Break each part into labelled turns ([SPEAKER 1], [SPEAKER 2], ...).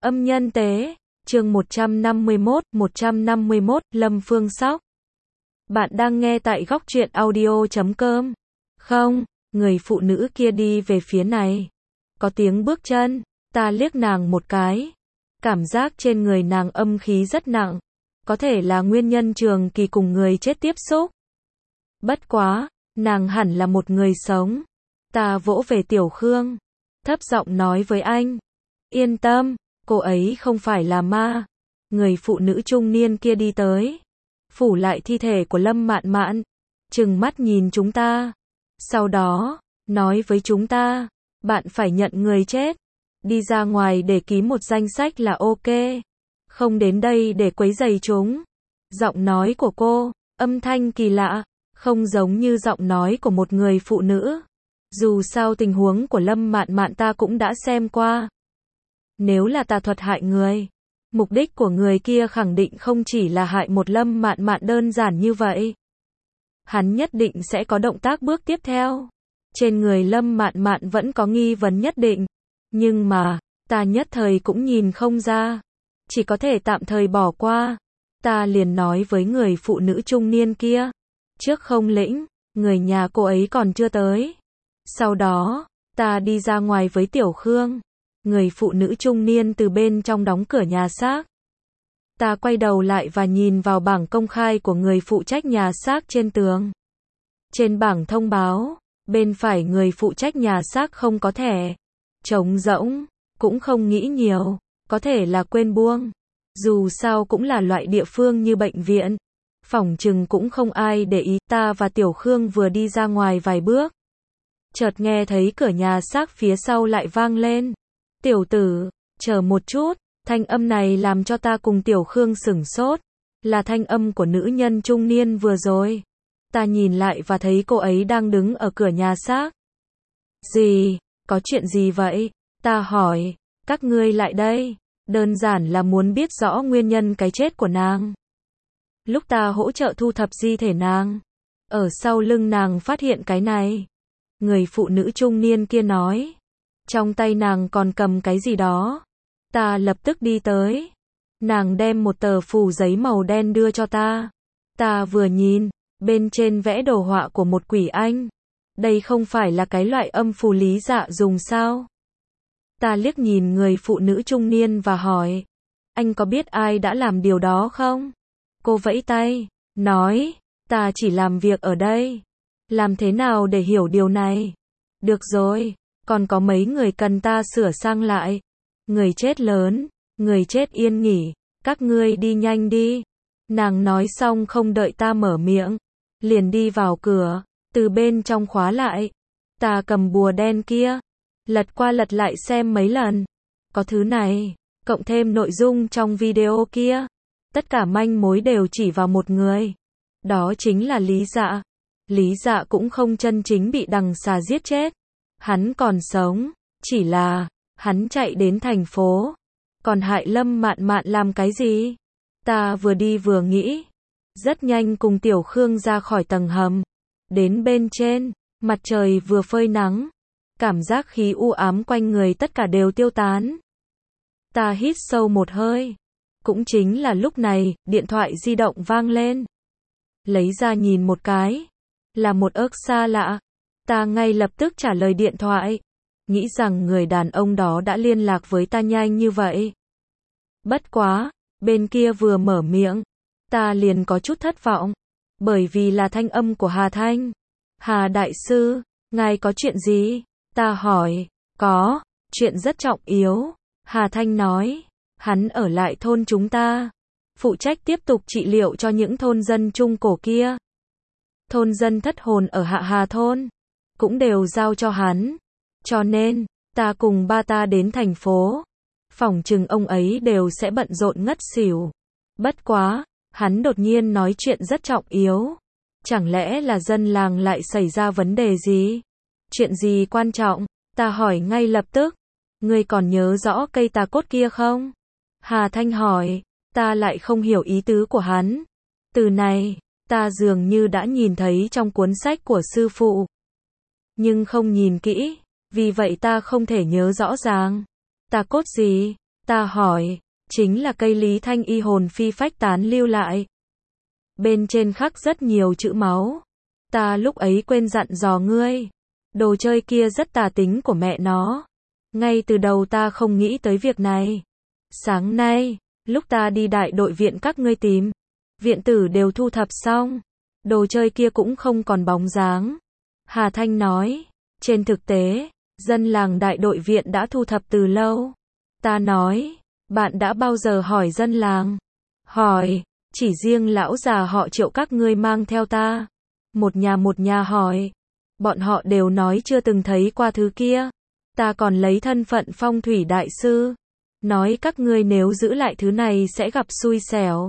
[SPEAKER 1] Âm nhân tế, chương 151, Lâm Phương Sóc. Bạn đang nghe tại góc truyện audio.com. Không, người phụ nữ kia đi về phía này. Có tiếng bước chân, ta liếc nàng một cái. Cảm giác trên người nàng âm khí rất nặng. Có thể là nguyên nhân Trường Kỳ cùng người chết tiếp xúc. Bất quá, nàng hẳn là một người sống. Ta vỗ về Tiểu Khương. Thấp giọng nói với anh. Yên tâm, cô ấy không phải là ma. Người phụ nữ trung niên kia đi tới. Phủ lại thi thể của Lâm Mạn Mạn. Trừng mắt nhìn chúng ta. Sau đó, nói với chúng ta. Bạn phải nhận người chết. Đi ra ngoài để ký một danh sách là ok. Không đến đây để quấy rầy chúng. Giọng nói của cô, âm thanh kỳ lạ. Không giống như giọng nói của một người phụ nữ. Dù sao tình huống của Lâm Mạn Mạn ta cũng đã xem qua. Nếu là tà thuật hại người, mục đích của người kia khẳng định không chỉ là hại một Lâm Mạn Mạn đơn giản như vậy. Hắn nhất định sẽ có động tác bước tiếp theo. Trên người Lâm Mạn Mạn vẫn có nghi vấn nhất định. Nhưng mà, ta nhất thời cũng nhìn không ra. Chỉ có thể tạm thời bỏ qua. Ta liền nói với người phụ nữ trung niên kia. Trước không lĩnh, người nhà cô ấy còn chưa tới. Sau đó, ta đi ra ngoài với Tiểu Khương. Người phụ nữ trung niên từ bên trong đóng cửa nhà xác. Ta quay đầu lại và nhìn vào bảng công khai của người phụ trách nhà xác trên tường. Trên bảng thông báo, bên phải người phụ trách nhà xác không có thẻ. Trống rỗng, cũng không nghĩ nhiều, có thể là quên buông. Dù sao cũng là loại địa phương như bệnh viện. Phỏng chừng cũng không ai để ý. Ta và Tiểu Khương vừa đi ra ngoài vài bước. Chợt nghe thấy cửa nhà xác phía sau lại vang lên. Tiểu tử, chờ một chút. Thanh âm này làm cho ta cùng Tiểu Khương sửng sốt. Là thanh âm của nữ nhân trung niên vừa rồi. Ta nhìn lại và thấy cô ấy đang đứng ở cửa nhà xác. Gì? Có chuyện gì vậy? Ta hỏi. Các ngươi lại đây. Đơn giản là muốn biết rõ nguyên nhân cái chết của nàng. Lúc ta hỗ trợ thu thập di thể nàng, ở sau lưng nàng phát hiện cái này. Người phụ nữ trung niên kia nói. Trong tay nàng còn cầm cái gì đó. Ta lập tức đi tới. Nàng đem một tờ phù giấy màu đen đưa cho ta. Ta vừa nhìn, bên trên vẽ đồ họa của một quỷ anh. Đây không phải là cái loại âm phù Lý Dạ dùng sao? Ta liếc nhìn người phụ nữ trung niên và hỏi. Anh có biết ai đã làm điều đó không? Cô vẫy tay, nói. Ta chỉ làm việc ở đây. Làm thế nào để hiểu điều này? Được rồi, còn có mấy người cần ta sửa sang lại. Người chết lớn, người chết yên nghỉ, các ngươi đi nhanh đi. Nàng nói xong không đợi ta mở miệng, liền đi vào cửa, từ bên trong khóa lại. Ta cầm bùa đen kia, lật qua lật lại xem mấy lần. Có thứ này, cộng thêm nội dung trong video kia. Tất cả manh mối đều chỉ vào một người. Đó chính là Lý Dạ. Lý Dạ cũng không chân chính bị đằng xà giết chết. Hắn còn sống, chỉ là hắn chạy đến thành phố. Còn hại Lâm Mạn Mạn làm cái gì? Ta vừa đi vừa nghĩ. Rất nhanh cùng Tiểu Khương ra khỏi tầng hầm. Đến bên trên, mặt trời vừa phơi nắng. Cảm giác khí u ám quanh người tất cả đều tiêu tán. Ta hít sâu một hơi. Cũng chính là lúc này, điện thoại di động vang lên. Lấy ra nhìn một cái. Là một ức xa lạ. Ta ngay lập tức trả lời điện thoại. Nghĩ rằng người đàn ông đó đã liên lạc với ta nhanh như vậy. Bất quá, bên kia vừa mở miệng. Ta liền có chút thất vọng. Bởi vì là thanh âm của Hà Thanh. Hà đại sư, ngài có chuyện gì? Ta hỏi. Có, chuyện rất trọng yếu. Hà Thanh nói. Hắn ở lại thôn chúng ta. Phụ trách tiếp tục trị liệu cho những thôn dân trung cổ kia. Thôn dân thất hồn ở Hạ Hà thôn. Cũng đều giao cho hắn. Cho nên, ta cùng ba ta đến thành phố. Phỏng chừng ông ấy đều sẽ bận rộn ngất xỉu. Bất quá, hắn đột nhiên nói chuyện rất trọng yếu. Chẳng lẽ là dân làng lại xảy ra vấn đề gì? Chuyện gì quan trọng? Ta hỏi ngay lập tức. Ngươi còn nhớ rõ cây tà cốt kia không? Hà Thanh hỏi. Ta lại không hiểu ý tứ của hắn. Từ này, ta dường như đã nhìn thấy trong cuốn sách của sư phụ. Nhưng không nhìn kỹ. Vì vậy ta không thể nhớ rõ ràng. Tà cốt gì? Ta hỏi, chính là cây Lý Thanh Y hồn phi phách tán lưu lại. Bên trên khắc rất nhiều chữ máu. Ta lúc ấy quên dặn dò ngươi. Đồ chơi kia rất tà tính của mẹ nó. Ngay từ đầu ta không nghĩ tới việc này. Sáng nay, lúc ta đi đại đội viện các ngươi tìm, viện tử đều thu thập xong. Đồ chơi kia cũng không còn bóng dáng. Hà Thanh nói, trên thực tế, dân làng đại đội viện đã thu thập từ lâu. Ta nói, bạn đã bao giờ hỏi dân làng? Hỏi, chỉ riêng lão già họ Triệu các ngươi mang theo ta. Một nhà hỏi. Bọn họ đều nói chưa từng thấy qua thứ kia. Ta còn lấy thân phận phong thủy đại sư. Nói các ngươi nếu giữ lại thứ này sẽ gặp xui xẻo.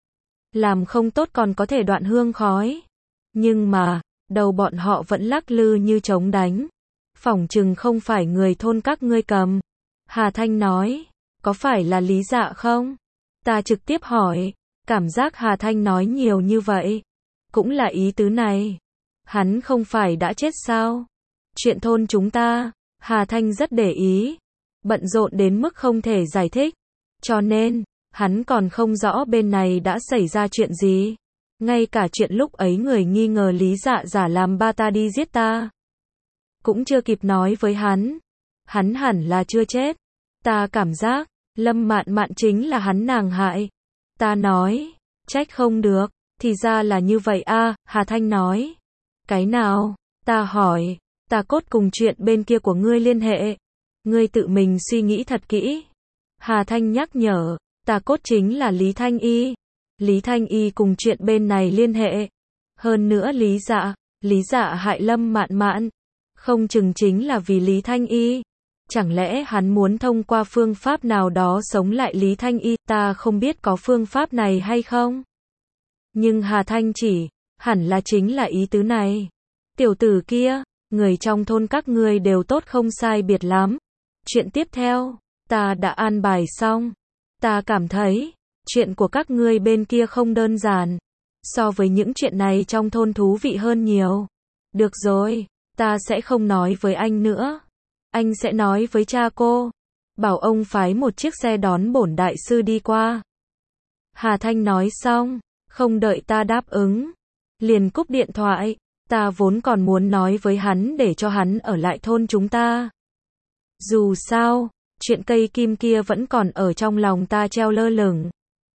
[SPEAKER 1] Làm không tốt còn có thể đoạn hương khói. Nhưng mà, đầu bọn họ vẫn lắc lư như trống đánh. Phỏng chừng không phải người thôn các ngươi cầm. Hà Thanh nói, có phải là Lý Dạ không? Ta trực tiếp hỏi, cảm giác Hà Thanh nói nhiều như vậy. Cũng là ý tứ này. Hắn không phải đã chết sao? Chuyện thôn chúng ta, Hà Thanh rất để ý. Bận rộn đến mức không thể giải thích. Cho nên, hắn còn không rõ bên này đã xảy ra chuyện gì. Ngay cả chuyện lúc ấy người nghi ngờ Lý Dạ giả làm ba ta đi giết ta. Cũng chưa kịp nói với hắn. Hắn hẳn là chưa chết. Ta cảm giác, Lâm Mạn Mạn chính là hắn nàng hại. Ta nói, trách không được, thì ra là như vậy a. Hà Thanh nói. Cái nào? Ta hỏi, ta cốt cùng chuyện bên kia của ngươi liên hệ. Ngươi tự mình suy nghĩ thật kỹ. Hà Thanh nhắc nhở, ta cốt chính là Lý Thanh Y. Lý Thanh Y cùng chuyện bên này liên hệ. Hơn nữa Lý Dạ hại Lâm Mạn Mạn. Không chừng chính là vì Lý Thanh Y. Chẳng lẽ hắn muốn thông qua phương pháp nào đó sống lại Lý Thanh Y, ta không biết có phương pháp này hay không. Nhưng Hà Thanh chỉ, hẳn là chính là ý tứ này. Tiểu tử kia, người trong thôn các ngươi đều tốt không sai biệt lắm. Chuyện tiếp theo, ta đã an bài xong. Ta cảm thấy, chuyện của các ngươi bên kia không đơn giản. So với những chuyện này trong thôn thú vị hơn nhiều. Được rồi, ta sẽ không nói với anh nữa. Anh sẽ nói với cha cô. Bảo ông phái một chiếc xe đón bổn đại sư đi qua. Hà Thanh nói xong, không đợi ta đáp ứng. Liền cúp điện thoại. Ta vốn còn muốn nói với hắn để cho hắn ở lại thôn chúng ta. Dù sao, chuyện cây kim kia vẫn còn ở trong lòng ta treo lơ lửng.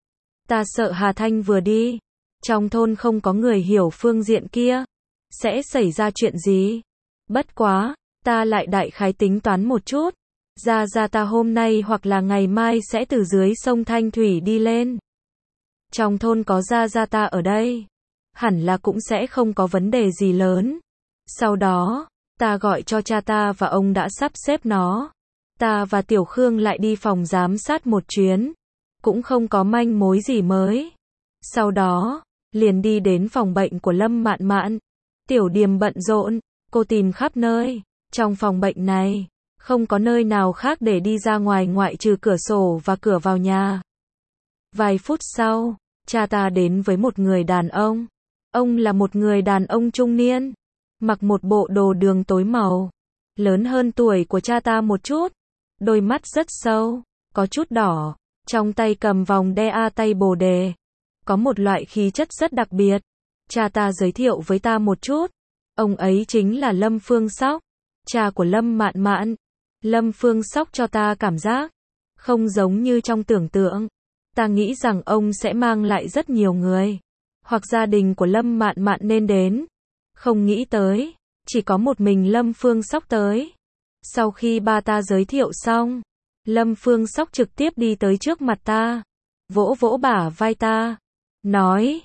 [SPEAKER 1] Ta sợ Hà Thanh vừa đi, trong thôn không có người hiểu phương diện kia, sẽ xảy ra chuyện gì. Bất quá, ta lại đại khái tính toán một chút. Ra ta hôm nay hoặc là ngày mai sẽ từ dưới sông Thanh Thủy đi lên. Trong thôn có ra ta ở đây, hẳn là cũng sẽ không có vấn đề gì lớn. Sau đó, ta gọi cho cha ta và ông đã sắp xếp nó. Ta và Tiểu Khương lại đi phòng giám sát một chuyến. Cũng không có manh mối gì mới. Sau đó, liền đi đến phòng bệnh của Lâm Mạn Mạn. Tiểu Điềm bận rộn, cô tìm khắp nơi. Trong phòng bệnh này, không có nơi nào khác để đi ra ngoài ngoại trừ cửa sổ và cửa vào nhà. Vài phút sau, cha ta đến với một người đàn ông. Ông là một người đàn ông trung niên, mặc một bộ đồ đường tối màu, lớn hơn tuổi của cha ta một chút, đôi mắt rất sâu, có chút đỏ, trong tay cầm vòng đeo tay bồ đề, có một loại khí chất rất đặc biệt. Cha ta giới thiệu với ta một chút, ông ấy chính là Lâm Phương Sóc, cha của Lâm Mạn Mạn. Lâm Phương Sóc cho ta cảm giác không giống như trong tưởng tượng. Ta nghĩ rằng ông sẽ mang lại rất nhiều người, hoặc gia đình của Lâm Mạn Mạn nên đến. Không nghĩ tới, chỉ có một mình Lâm Phương Sóc tới. Sau khi ba ta giới thiệu xong, Lâm Phương Sóc trực tiếp đi tới trước mặt ta, vỗ vỗ bả vai ta, nói,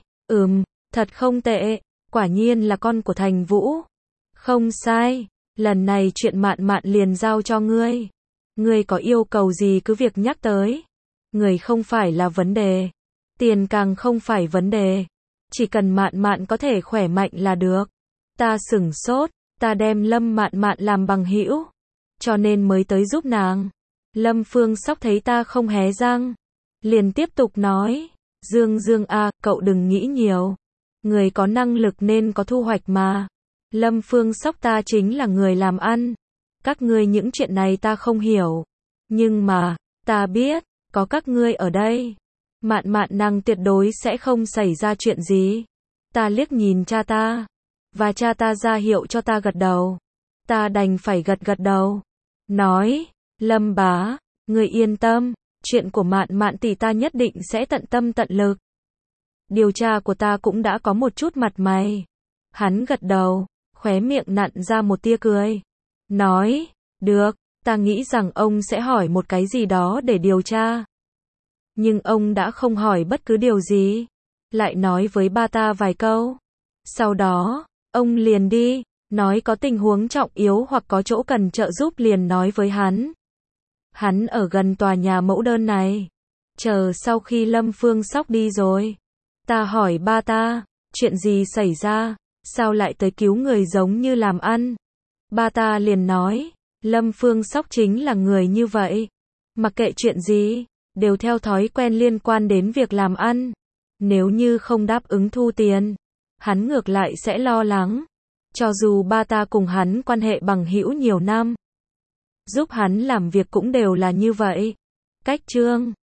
[SPEAKER 1] thật không tệ, quả nhiên là con của Thành Vũ. Không sai, lần này chuyện Mạn Mạn liền giao cho ngươi. Ngươi có yêu cầu gì cứ việc nhắc tới. Người không phải là vấn đề, tiền càng không phải vấn đề. Chỉ cần Mạn Mạn có thể khỏe mạnh là được. Ta sửng sốt, ta đem Lâm Mạn Mạn làm bằng hữu, cho nên mới tới giúp nàng. Lâm Phương Sóc thấy ta không hé răng, liền tiếp tục nói, Dương a, cậu đừng nghĩ nhiều. Người có năng lực nên có thu hoạch mà. Lâm Phương Sóc ta chính là người làm ăn. Các ngươi những chuyện này ta không hiểu. Nhưng mà, Ta biết, có các ngươi ở đây. Mạn Mạn nàng tuyệt đối sẽ không xảy ra chuyện gì. Ta liếc nhìn cha ta. Và cha ta ra hiệu cho ta gật đầu. Ta đành phải gật gật đầu. Nói, Lâm bá, ngươi yên tâm, chuyện của Mạn Mạn tỷ ta nhất định sẽ tận tâm tận lực. Điều tra của ta cũng đã có một chút mặt mày. Hắn gật đầu, khóe miệng nặn ra một tia cười. Nói, được, ta nghĩ rằng ông sẽ hỏi một cái gì đó để điều tra. Nhưng ông đã không hỏi bất cứ điều gì. Lại nói với ba ta vài câu. Sau đó, ông liền đi, nói có tình huống trọng yếu hoặc có chỗ cần trợ giúp liền nói với hắn. Hắn ở gần tòa nhà mẫu đơn này. Chờ sau khi Lâm Phương Sóc đi rồi. Ta hỏi ba ta, chuyện gì xảy ra, sao lại tới cứu người giống như làm ăn. Ba ta liền nói, Lâm Phương Sóc chính là người như vậy. Mặc kệ chuyện gì, đều theo thói quen liên quan đến việc làm ăn. Nếu như không đáp ứng thu tiền, hắn ngược lại sẽ lo lắng. Cho dù ba ta cùng hắn quan hệ bằng hữu nhiều năm, giúp hắn làm việc cũng đều là như vậy. Cách chương